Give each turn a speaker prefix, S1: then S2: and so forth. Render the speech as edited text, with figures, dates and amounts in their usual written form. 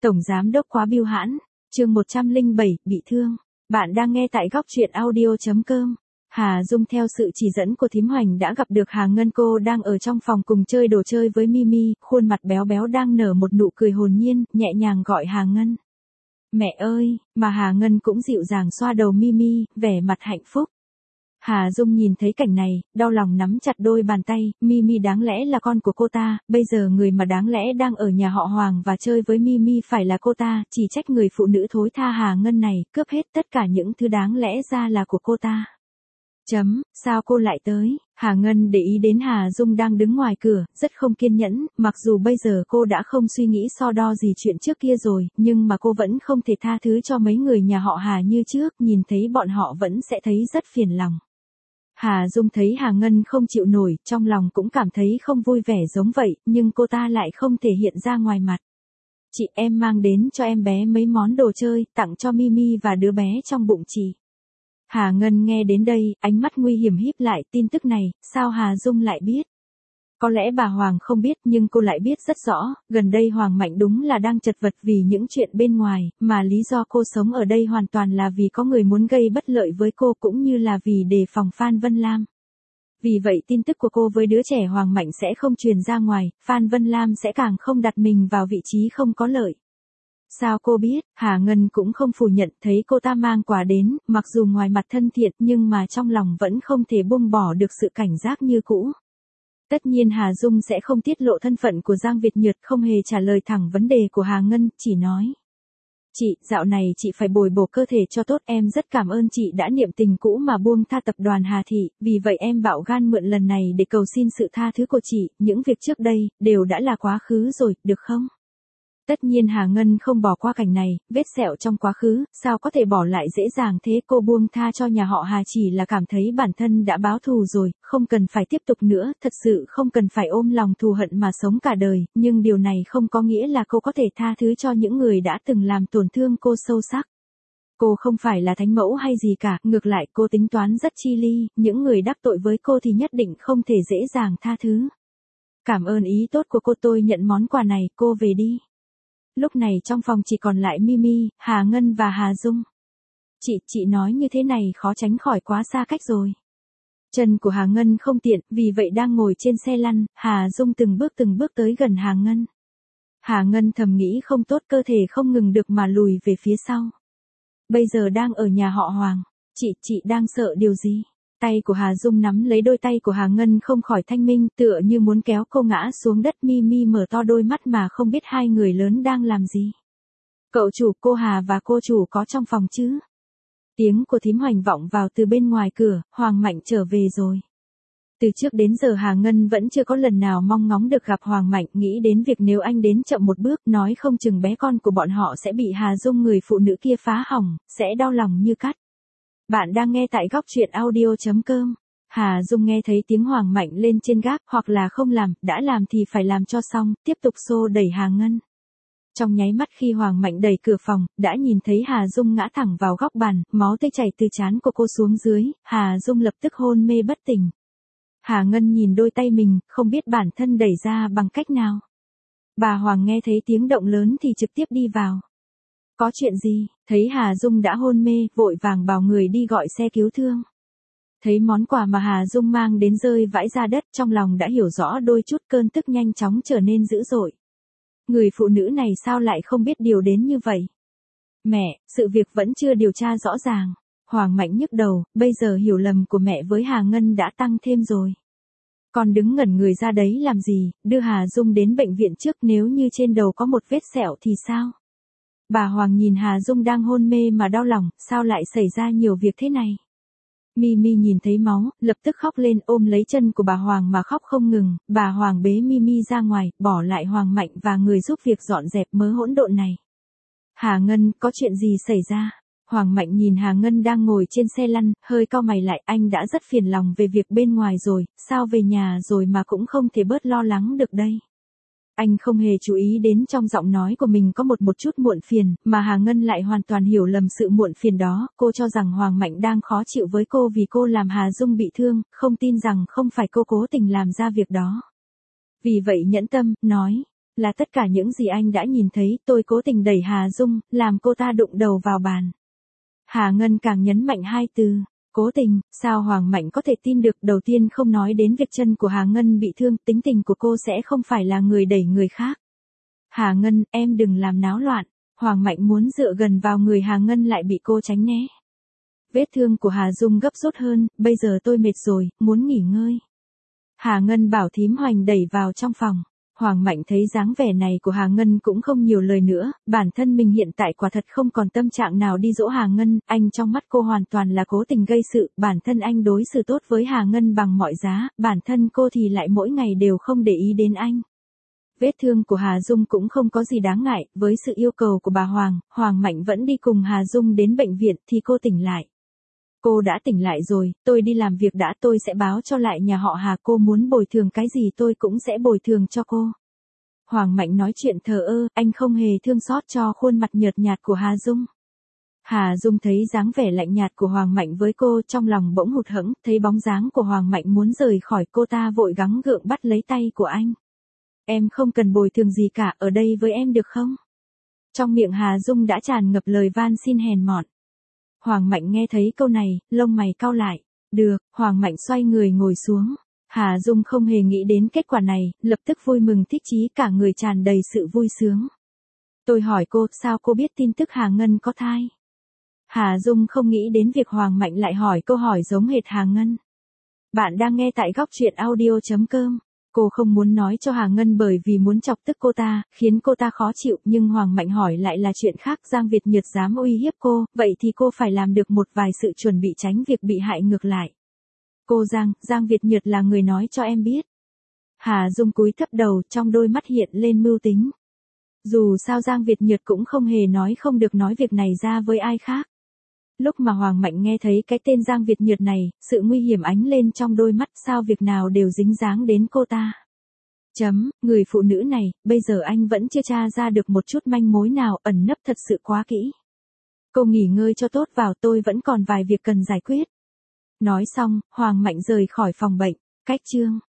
S1: Tổng giám đốc quá bưu hãn, chương 107, bị thương. Bạn đang nghe tại góc truyện audio.com. Hà Dung theo sự chỉ dẫn của thím Hoành đã gặp được Hà Ngân, cô đang ở trong phòng cùng chơi đồ chơi với Mimi, khuôn mặt béo béo đang nở một nụ cười hồn nhiên, nhẹ nhàng gọi Hà Ngân. Mẹ ơi, mà Hà Ngân cũng dịu dàng xoa đầu Mimi, vẻ mặt hạnh phúc. Hà Dung nhìn thấy cảnh này, đau lòng nắm chặt đôi bàn tay, Mimi đáng lẽ là con của cô ta, bây giờ người mà đáng lẽ đang ở nhà họ Hoàng và chơi với Mimi phải là cô ta, chỉ trách người phụ nữ thối tha Hà Ngân này, cướp hết tất cả những thứ đáng lẽ ra là của cô ta. Sao cô lại tới? Hà Ngân để ý đến Hà Dung đang đứng ngoài cửa, rất không kiên nhẫn, mặc dù bây giờ cô đã không suy nghĩ so đo gì chuyện trước kia rồi, nhưng mà cô vẫn không thể tha thứ cho mấy người nhà họ Hà như trước, nhìn thấy bọn họ vẫn sẽ thấy rất phiền lòng. Hà Dung thấy Hà Ngân không chịu nổi, trong lòng cũng cảm thấy không vui vẻ giống vậy, nhưng cô ta lại không thể hiện ra ngoài mặt. Chị, em mang đến cho em bé mấy món đồ chơi, tặng cho Mimi và đứa bé trong bụng chị. Hà Ngân nghe đến đây, ánh mắt nguy hiểm híp lại, tin tức này, sao Hà Dung lại biết? Có lẽ bà Hoàng không biết nhưng cô lại biết rất rõ, gần đây Hoàng Mạnh đúng là đang chật vật vì những chuyện bên ngoài, mà lý do cô sống ở đây hoàn toàn là vì có người muốn gây bất lợi với cô cũng như là vì đề phòng Phan Vân Lam. Vì vậy tin tức của cô với đứa trẻ Hoàng Mạnh sẽ không truyền ra ngoài, Phan Vân Lam sẽ càng không đặt mình vào vị trí không có lợi. Sao cô biết? Hà Ngân cũng không phủ nhận, thấy cô ta mang quà đến, mặc dù ngoài mặt thân thiện nhưng mà trong lòng vẫn không thể buông bỏ được sự cảnh giác như cũ. Tất nhiên Hà Dung sẽ không tiết lộ thân phận của Giang Việt Nhược, không hề trả lời thẳng vấn đề của Hà Ngân, chỉ nói. Chị, dạo này chị phải bồi bổ cơ thể cho tốt, em rất cảm ơn chị đã niệm tình cũ mà buông tha tập đoàn Hà Thị, vì vậy em bạo gan mượn lần này để cầu xin sự tha thứ của chị, những việc trước đây, đều đã là quá khứ rồi, được không? Tất nhiên Hà Ngân không bỏ qua cảnh này, vết sẹo trong quá khứ, sao có thể bỏ lại dễ dàng thế, cô buông tha cho nhà họ Hà chỉ là cảm thấy bản thân đã báo thù rồi, không cần phải tiếp tục nữa, thật sự không cần phải ôm lòng thù hận mà sống cả đời, nhưng điều này không có nghĩa là cô có thể tha thứ cho những người đã từng làm tổn thương cô sâu sắc. Cô không phải là thánh mẫu hay gì cả, ngược lại cô tính toán rất chi ly, những người đắc tội với cô thì nhất định không thể dễ dàng tha thứ. Cảm ơn ý tốt của cô, tôi nhận món quà này, cô về đi. Lúc này trong phòng chỉ còn lại Mimi, Hà Ngân và Hà Dung. Chị nói như thế này khó tránh khỏi quá xa cách rồi. Chân của Hà Ngân không tiện, vì vậy đang ngồi trên xe lăn, Hà Dung từng bước tới gần Hà Ngân. Hà Ngân thầm nghĩ không tốt, cơ thể không ngừng được mà lùi về phía sau. Bây giờ đang ở nhà họ Hoàng. Chị đang sợ điều gì? Tay của Hà Dung nắm lấy đôi tay của Hà Ngân không khỏi thanh minh, tựa như muốn kéo cô ngã xuống đất. Mimi mở to đôi mắt mà không biết hai người lớn đang làm gì. Cậu chủ, cô Hà và cô chủ có trong phòng chứ? Tiếng của thím Hoành vọng vào từ bên ngoài cửa, Hoàng Mạnh trở về rồi. Từ trước đến giờ Hà Ngân vẫn chưa có lần nào mong ngóng được gặp Hoàng Mạnh, nghĩ đến việc nếu anh đến chậm một bước, nói không chừng bé con của bọn họ sẽ bị Hà Dung người phụ nữ kia phá hỏng, sẽ đau lòng như cắt. Bạn đang nghe tại góc truyện audio.com. Hà Dung nghe thấy tiếng Hoàng Mạnh lên trên gác, hoặc là không làm, đã làm thì phải làm cho xong, tiếp tục xô đẩy Hà Ngân. Trong nháy mắt khi Hoàng Mạnh đẩy cửa phòng, đã nhìn thấy Hà Dung ngã thẳng vào góc bàn, máu tươi chảy từ trán của cô xuống dưới, Hà Dung lập tức hôn mê bất tỉnh. Hà Ngân nhìn đôi tay mình, không biết bản thân đẩy ra bằng cách nào. Bà Hoàng nghe thấy tiếng động lớn thì trực tiếp đi vào. Có chuyện gì? Thấy Hà Dung đã hôn mê, vội vàng bảo người đi gọi xe cứu thương. Thấy món quà mà Hà Dung mang đến rơi vãi ra đất, trong lòng đã hiểu rõ đôi chút, cơn tức nhanh chóng trở nên dữ dội. Người phụ nữ này sao lại không biết điều đến như vậy? Mẹ, sự việc vẫn chưa điều tra rõ ràng. Hoàng Mạnh nhức đầu, bây giờ hiểu lầm của mẹ với Hà Ngân đã tăng thêm rồi. Con đứng ngẩn người ra đấy làm gì, đưa Hà Dung đến bệnh viện trước, nếu như trên đầu có một vết sẹo thì sao? Bà Hoàng nhìn Hà Dung đang hôn mê mà đau lòng, sao lại xảy ra nhiều việc thế này? Mimi nhìn thấy máu, lập tức khóc lên, ôm lấy chân của bà Hoàng mà khóc không ngừng. Bà Hoàng bế Mimi ra ngoài, bỏ lại Hoàng Mạnh và người giúp việc dọn dẹp mớ hỗn độn này. Hà Ngân, có chuyện gì xảy ra? Hoàng Mạnh nhìn Hà Ngân đang ngồi trên xe lăn, hơi cau mày lại, anh đã rất phiền lòng về việc bên ngoài rồi, sao về nhà rồi mà cũng không thể bớt lo lắng được đây? Anh không hề chú ý đến trong giọng nói của mình có một chút muộn phiền, mà Hà Ngân lại hoàn toàn hiểu lầm sự muộn phiền đó, cô cho rằng Hoàng Mạnh đang khó chịu với cô vì cô làm Hà Dung bị thương, không tin rằng không phải cô cố tình làm ra việc đó. Vì vậy nhẫn tâm, nói, Là tất cả những gì anh đã nhìn thấy, tôi cố tình đẩy Hà Dung, làm cô ta đụng đầu vào bàn. Hà Ngân càng nhấn mạnh hai từ, cố tình, sao Hoàng Mạnh có thể tin được, đầu tiên không nói đến việc chân của Hà Ngân bị thương, tính tình của cô sẽ không phải là người đẩy người khác. Hà Ngân, em đừng làm náo loạn, Hoàng Mạnh muốn dựa gần vào người Hà Ngân lại bị cô tránh né. Vết thương của Hà Dung gấp rút hơn, bây giờ tôi mệt rồi, muốn nghỉ ngơi. Hà Ngân bảo thím Hoành đẩy vào trong phòng. Hoàng Mạnh thấy dáng vẻ này của Hà Ngân cũng không nhiều lời nữa, bản thân mình hiện tại quả thật không còn tâm trạng nào đi dỗ Hà Ngân, anh trong mắt cô hoàn toàn là cố tình gây sự, bản thân anh đối xử tốt với Hà Ngân bằng mọi giá, bản thân cô thì lại mỗi ngày đều không để ý đến anh. Vết thương của Hà Dung cũng không có gì đáng ngại, với sự yêu cầu của bà Hoàng Mạnh vẫn đi cùng Hà Dung đến bệnh viện thì cô tỉnh lại. Cô đã tỉnh lại rồi, tôi đi làm việc đã, tôi sẽ báo cho lại nhà họ Hà, cô muốn bồi thường cái gì tôi cũng sẽ bồi thường cho cô. Hoàng Mạnh nói chuyện thờ ơ, anh không hề thương xót cho khuôn mặt nhợt nhạt của Hà Dung. Hà Dung thấy dáng vẻ lạnh nhạt của Hoàng Mạnh với cô, trong lòng bỗng hụt hẫng, thấy bóng dáng của Hoàng Mạnh muốn rời khỏi, cô ta vội gắng gượng bắt lấy tay của anh. Em không cần bồi thường gì cả, ở đây với em được không? Trong miệng Hà Dung đã tràn ngập lời van xin hèn mọn. Hoàng Mạnh nghe thấy câu này, lông mày cau lại. Được, Hoàng Mạnh xoay người ngồi xuống. Hà Dung không hề nghĩ đến kết quả này, lập tức vui mừng thích chí, cả người tràn đầy sự vui sướng. Tôi hỏi cô, sao cô biết tin tức Hà Ngân có thai? Hà Dung không nghĩ đến việc Hoàng Mạnh lại hỏi câu hỏi giống hệt Hà Ngân. Bạn đang nghe tại góc truyện audio.com. Cô không muốn nói cho Hà Ngân bởi vì muốn chọc tức cô ta, khiến cô ta khó chịu, nhưng Hoàng Mạnh hỏi lại là chuyện khác, Giang Việt Nhật dám uy hiếp cô, vậy thì cô phải làm được một vài sự chuẩn bị tránh việc bị hại ngược lại. Cô Giang Việt Nhật là người nói cho em biết. Hà Dung cúi thấp đầu, trong đôi mắt hiện lên mưu tính. Dù sao Giang Việt Nhật cũng không hề nói không được nói việc này ra với ai khác. Lúc mà Hoàng Mạnh nghe thấy cái tên Giang Việt Nhật này, sự nguy hiểm ánh lên trong đôi mắt, sao việc nào đều dính dáng đến cô ta. Người phụ nữ này, bây giờ anh vẫn chưa tra ra được một chút manh mối nào, ẩn nấp thật sự quá kỹ. Cô nghỉ ngơi cho tốt vào, tôi vẫn còn vài việc cần giải quyết. Nói xong, Hoàng Mạnh rời khỏi phòng bệnh. Cách chương